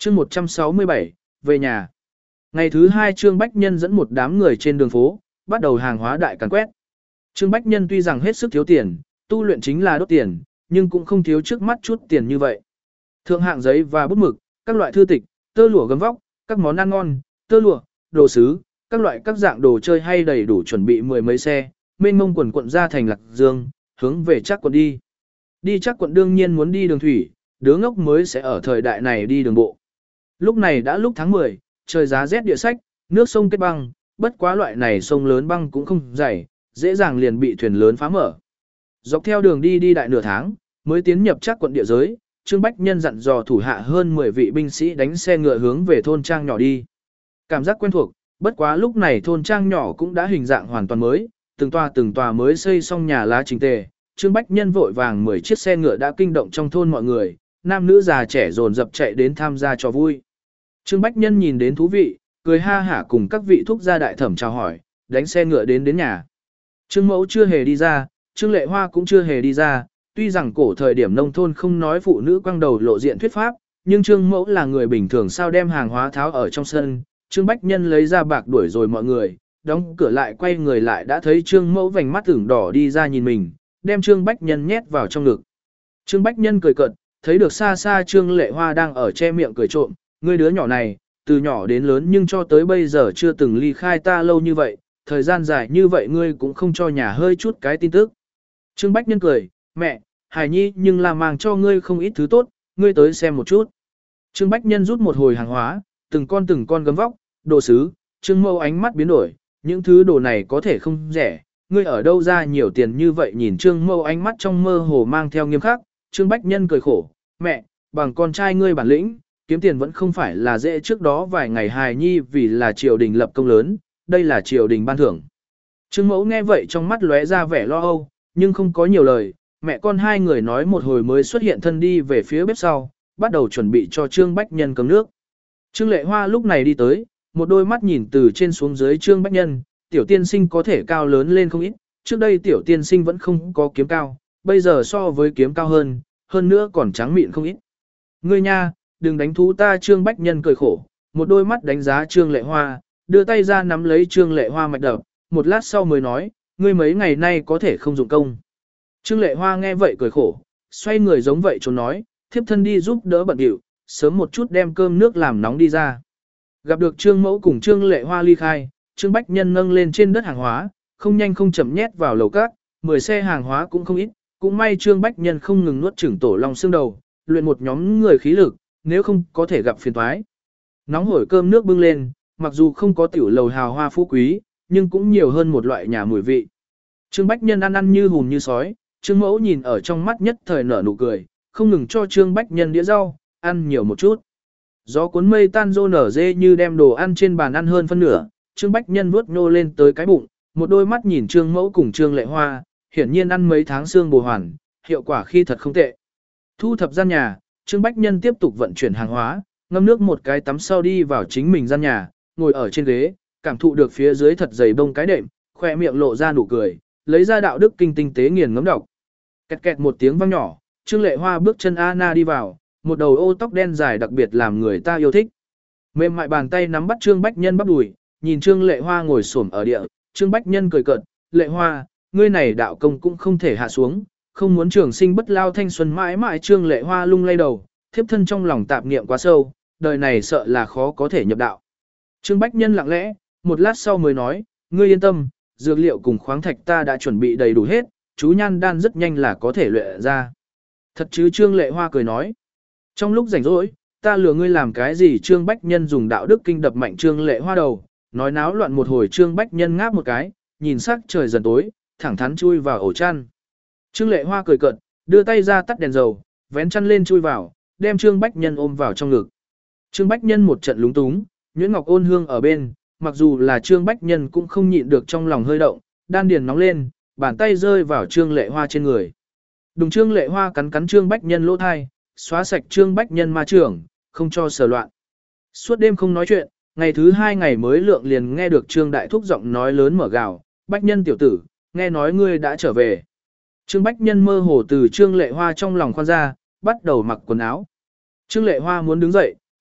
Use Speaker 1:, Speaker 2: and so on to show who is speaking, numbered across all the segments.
Speaker 1: chương 167, về nhà. Ngày thứ 2 Trương Bách Nhân dẫn một đám người trên đường phố, bắt đầu hàng hóa đại càn quét. Trương Bách Nhân tuy rằng hết sức thiếu tiền, tu luyện chính là đốt tiền, nhưng cũng không thiếu trước mắt chút tiền như vậy. Thượng hạng giấy và bút mực, các loại thư tịch, tơ lụa gấm vóc, các món ăn ngon, tơ lụa, đồ sứ, các loại các dạng đồ chơi hay đầy đủ chuẩn bị mười mấy xe, mênh mông quần quận ra thành Lạc Dương, hướng về Trác quận đi. Đi Trác quận đương nhiên muốn đi đường thủy, đứa ngốc mới sẽ ở thời đại này đi đường bộ. Lúc này đã lúc tháng 10, trời giá rét địa sách, nước sông kết băng, bất quá loại này sông lớn băng cũng không dày, dễ dàng liền bị thuyền lớn phá mở. Dọc theo đường đi đại nửa tháng, mới tiến nhập Trác quận địa giới, Trương Bách Nhân dặn dò thủ hạ hơn 10 vị binh sĩ đánh xe ngựa hướng về thôn trang nhỏ đi. Cảm giác quen thuộc, bất quá lúc này thôn trang nhỏ cũng đã hình dạng hoàn toàn mới, từng tòa mới xây xong nhà lá chỉnh tề. Trương Bách Nhân vội vàng 10 chiếc xe ngựa đã kinh động trong thôn mọi người, nam nữ già trẻ dồn dập chạy đến tham gia trò vui. Trương Bách Nhân nhìn đến thú vị, cười ha hả cùng các vị thúc gia đại thẩm chào hỏi, đánh xe ngựa đến nhà. Trương Mẫu chưa hề đi ra, Trương Lệ Hoa cũng chưa hề đi ra, tuy rằng cổ thời điểm nông thôn không nói phụ nữ quăng đầu lộ diện thuyết pháp, nhưng Trương Mẫu là người bình thường sao đem hàng hóa tháo ở trong sân, Trương Bách Nhân lấy ra bạc đuổi rồi mọi người, đóng cửa lại quay người lại đã thấy Trương Mẫu vành mắt ửng đỏ đi ra nhìn mình, đem Trương Bách Nhân nhét vào trong ngực. Trương Bách Nhân cười cợt, thấy được xa xa Trương Lệ Hoa đang ở che miệng cười trộm, ngươi đứa nhỏ này, từ nhỏ đến lớn nhưng cho tới bây giờ chưa từng ly khai ta lâu như vậy, thời gian dài như vậy ngươi cũng không cho nhà hơi chút cái tin tức. Trương Bách Nhân cười, mẹ, Hải Nhi nhưng là mang cho ngươi không ít thứ tốt, ngươi tới xem một chút. Trương Bách Nhân rút một hồi hàng hóa, từng con gấm vóc, đồ sứ, Trương Mẫu ánh mắt biến đổi, những thứ đồ này có thể không rẻ, ngươi ở đâu ra nhiều tiền như vậy nhìn Trương Mẫu ánh mắt trong mơ hồ mang theo nghiêm khắc, Trương Bách Nhân cười khổ, mẹ, bằng con trai ngươi bản lĩnh, kiếm tiền vẫn không phải là dễ trước đó vài ngày Hài Nhi vì là triều đình lập công lớn, đây là triều đình ban thưởng. Trương Mẫu nghe vậy trong mắt lóe ra vẻ lo âu, nhưng không có nhiều lời, mẹ con hai người nói một hồi mới xuất hiện thân đi về phía bếp sau, bắt đầu chuẩn bị cho Trương Bách Nhân cơm nước. Trương Lệ Hoa lúc này đi tới, một đôi mắt nhìn từ trên xuống dưới Trương Bách Nhân, tiểu tiên sinh có thể cao lớn lên không ít, trước đây tiểu tiên sinh vẫn không có kiếm cao, bây giờ so với kiếm cao hơn nữa còn trắng mịn không ít. Ngươi nha, đừng đánh thú ta. Trương Bách Nhân cười khổ, một đôi mắt đánh giá Trương Lệ Hoa, đưa tay ra nắm lấy Trương Lệ Hoa mạch đập, một lát sau mới nói, ngươi mấy ngày nay có thể không dụng công. Trương Lệ Hoa nghe vậy cười khổ, xoay người giống vậy trốn nói, thiếp thân đi giúp đỡ bận điệu, sớm một chút đem cơm nước làm nóng đi ra. Gặp được Trương Mẫu cùng Trương Lệ Hoa ly khai, Trương Bách Nhân nâng lên trên đất hàng hóa, không nhanh không chậm nhét vào lầu cát, 10 xe hàng hóa cũng không ít, cũng may Trương Bách Nhân không ngừng nuốt chửng tổ long xương đầu, luyện một nhóm người khí lực, nếu không có thể gặp phiền toái. Nóng hổi cơm nước bưng lên, mặc dù không có tiểu lầu hào hoa phú quý, nhưng cũng nhiều hơn một loại nhà mùi vị. Trương Bách Nhân ăn như hùm như sói, Trương Mẫu nhìn ở trong mắt nhất thời nở nụ cười, không ngừng cho Trương Bách Nhân đĩa rau, ăn nhiều một chút. Gió cuốn mây tan rô nở dê như đem đồ ăn trên bàn ăn hơn phân nửa, Trương Bách Nhân vuốt nhô lên tới cái bụng, một đôi mắt nhìn Trương Mẫu cùng Trương Lệ Hoa, hiển nhiên ăn mấy tháng xương bồ hoàn, hiệu quả khi thật không tệ. Thu thập gian nhà, Trương Bách Nhân tiếp tục vận chuyển hàng hóa, ngâm nước một cái tắm sau đi vào chính mình gian nhà, ngồi ở trên ghế, cảm thụ được phía dưới thật dày bông cái đệm, khoe miệng lộ ra nụ cười, lấy ra đạo đức kinh tinh tế nghiền ngấm đọc. Kẹt kẹt một tiếng vang nhỏ, Trương Lệ Hoa bước chân Anna đi vào, một đầu ô tóc đen dài đặc biệt làm người ta yêu thích. Mềm mại bàn tay nắm bắt Trương Bách Nhân bắp đùi, nhìn Trương Lệ Hoa ngồi xổm ở địa, Trương Bách Nhân cười cợt, "Lệ Hoa, ngươi này đạo công cũng không thể hạ xuống, không muốn trường sinh bất lao thanh xuân mãi mãi." Trương Lệ Hoa lung lay đầu, thiếp thân trong lòng tạp niệm quá sâu, đời này sợ là khó có thể nhập đạo. Trương Bách Nhân lặng lẽ, một lát sau mới nói, "Ngươi yên tâm, dược liệu cùng khoáng thạch ta đã chuẩn bị đầy đủ hết, chú nhan đan rất nhanh là có thể luyện ra." "Thật chứ?" Trương Lệ Hoa cười nói. "Trong lúc rảnh rỗi, ta lừa ngươi làm cái gì?" Trương Bách Nhân dùng đạo đức kinh đập mạnh Trương Lệ Hoa đầu, nói náo loạn một hồi. Trương Bách Nhân ngáp một cái, nhìn sắc trời dần tối, thẳng thắn chui vào ổ chăn. Trương Lệ Hoa cười cợt, đưa tay ra tắt đèn dầu, vén chăn lên chui vào, đem Trương Bách Nhân ôm vào trong ngực. Trương Bách Nhân một trận lúng túng, Nguyễn Ngọc Ôn Hương ở bên, mặc dù là Trương Bách Nhân cũng không nhịn được trong lòng hơi động, đan điền nóng lên, bàn tay rơi vào Trương Lệ Hoa trên người. Đùng Trương Lệ Hoa cắn cắn Trương Bách Nhân lỗ thai, xóa sạch Trương Bách Nhân ma trưởng, không cho sờ loạn. Suốt đêm không nói chuyện, ngày thứ 2 ngày mới lượng liền nghe được Trương Đại Thúc giọng nói lớn mở gào, "Bách Nhân tiểu tử, nghe nói ngươi đã trở về." Trương Bách Nhân mơ hồ từ Trương Lệ Hoa trong lòng khoan ra, bắt đầu mặc quần áo. Trương Lệ Hoa muốn đứng dậy,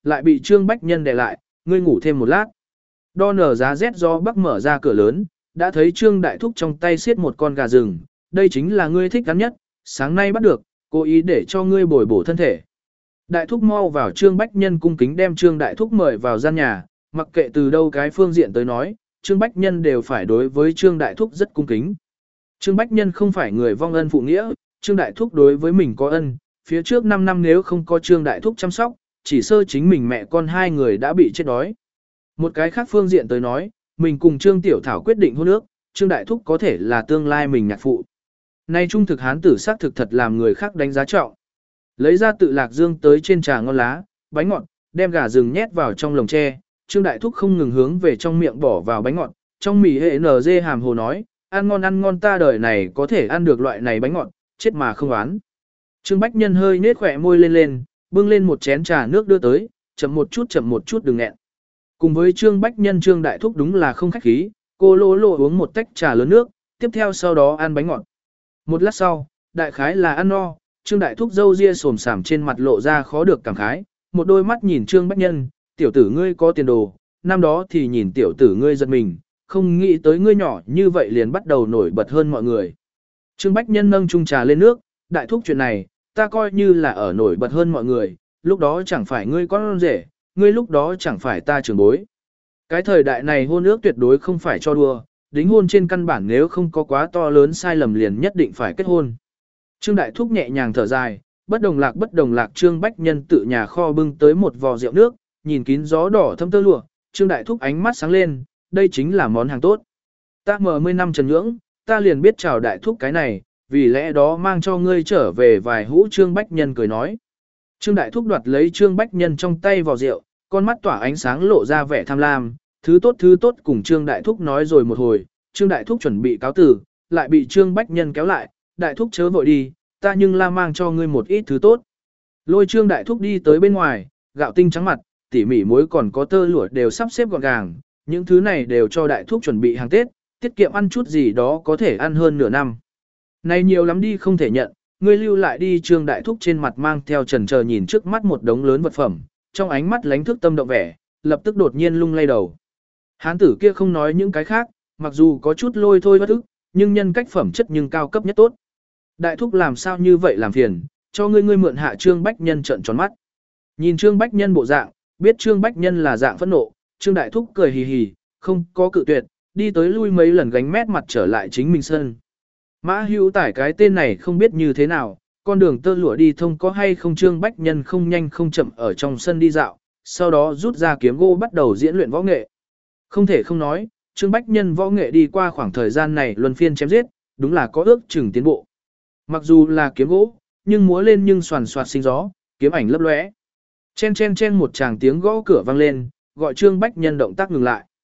Speaker 1: lại bị Trương Bách Nhân đè lại, ngươi ngủ thêm một lát. Đo nở giá rét gió bắc mở ra cửa lớn, đã thấy Trương Đại Thúc trong tay siết một con gà rừng, đây chính là ngươi thích ăn nhất, sáng nay bắt được, cố ý để cho ngươi bồi bổ thân thể. Đại Thúc mau vào Trương Bách Nhân cung kính đem Trương Đại Thúc mời vào gian nhà, mặc kệ từ đâu cái phương diện tới nói, Trương Bách Nhân đều phải đối với Trương Đại Thúc rất cung kính. Trương Bách Nhân không phải người vong ân phụ nghĩa, Trương Đại Thúc đối với mình có ân, phía trước 5 năm nếu không có Trương Đại Thúc chăm sóc, chỉ sơ chính mình mẹ con hai người đã bị chết đói. Một cái khác phương diện tới nói, mình cùng Trương Tiểu Thảo quyết định hôn ước, Trương Đại Thúc có thể là tương lai mình nhạc phụ. Nay trung thực hán tử xác thực thật làm người khác đánh giá trọng. Lấy ra tự lạc dương tới trên trà ngon lá, bánh ngọt, đem gà rừng nhét vào trong lồng tre, Trương Đại Thúc không ngừng hướng về trong miệng bỏ vào bánh ngọt, trong mì hệ NG hàm hồ nói, ăn ngon ta đời này có thể ăn được loại này bánh ngọt, chết mà không oán. Trương Bách Nhân hơi nết khỏe môi lên, bưng lên một chén trà nước đưa tới, chậm một chút đừng nghẹn. Cùng với Trương Bách Nhân Trương Đại Thúc đúng là không khách khí, cô lỗ lộ uống một tách trà lớn nước, tiếp theo sau đó ăn bánh ngọt. Một lát sau, đại khái là ăn no, Trương Đại Thúc râu ria xồm xàm trên mặt lộ ra khó được cảm khái, một đôi mắt nhìn Trương Bách Nhân, tiểu tử ngươi có tiền đồ, năm đó thì nhìn tiểu tử ngươi giật mình, không nghĩ tới ngươi nhỏ như vậy liền bắt đầu nổi bật hơn mọi người. Trương Bách Nhân nâng chung trà lên nước, Đại Thúc chuyện này, ta coi như là ở nổi bật hơn mọi người, lúc đó chẳng phải ngươi con rể, ngươi lúc đó chẳng phải ta trưởng bối. Cái thời đại này hôn ước tuyệt đối không phải cho đùa, đính hôn trên căn bản nếu không có quá to lớn sai lầm liền nhất định phải kết hôn. Trương Đại Thúc nhẹ nhàng thở dài, bất đồng lạc Trương Bách Nhân tự nhà kho bưng tới một vò rượu nước, nhìn kín gió đỏ thâm tơ lụa, Trương Đại Thúc ánh mắt sáng lên, đây chính là món hàng tốt. Ta mở 10 năm trần nhưỡng, ta liền biết chào Đại Thúc cái này, vì lẽ đó mang cho ngươi trở về vài hũ. Trương Bách Nhân cười nói. Trương Đại Thúc đoạt lấy Trương Bách Nhân trong tay vò rượu, con mắt tỏa ánh sáng lộ ra vẻ tham lam, thứ tốt cùng Trương Đại Thúc nói rồi một hồi, Trương Đại Thúc chuẩn bị cáo tử, lại bị Trương Bách Nhân kéo lại, Đại Thúc chớ vội đi, ta nhưng la mang cho ngươi một ít thứ tốt. Lôi Trương Đại Thúc đi tới bên ngoài, gạo tinh trắng mặt, tỉ mỉ muối còn có tơ lụa đều sắp xếp gọn gàng, những thứ này đều cho Đại Thúc chuẩn bị hàng Tết, tiết kiệm ăn chút gì đó có thể ăn hơn nửa năm. Này nhiều lắm đi không thể nhận, ngươi lưu lại đi. Trương Đại Thúc trên mặt mang theo chần chờ nhìn trước mắt một đống lớn vật phẩm, trong ánh mắt lánh thức tâm động vẻ, lập tức đột nhiên lung lay đầu. Hán tử kia không nói những cái khác, mặc dù có chút lôi thôi bất ức, nhưng nhân cách phẩm chất nhưng cao cấp nhất tốt. Đại Thúc làm sao như vậy làm phiền, cho ngươi mượn hạ. Trương Bách Nhân trợn tròn mắt. Nhìn Trương Bách Nhân bộ dạng, biết Trương Bách Nhân là dạng phẫn nộ, Trương Đại Thúc cười hì hì, không có cự tuyệt, đi tới lui mấy lần gánh mét mặt trở lại chính mình sân. Mã Hữu Tải cái tên này không biết như thế nào, con đường tơ lụa đi thông có hay không. Trương Bách Nhân không nhanh không chậm ở trong sân đi dạo, sau đó rút ra kiếm gỗ bắt đầu diễn luyện võ nghệ. Không thể không nói, Trương Bách Nhân võ nghệ đi qua khoảng thời gian này luân phiên chém giết, đúng là có ước chừng tiến bộ. Mặc dù là kiếm gỗ, nhưng múa lên nhưng xoàn xoạt sinh gió, kiếm ảnh lấp lóe. Chen một tràng tiếng gõ cửa vang lên, gọi Trương Bách Nhân động tác ngừng lại.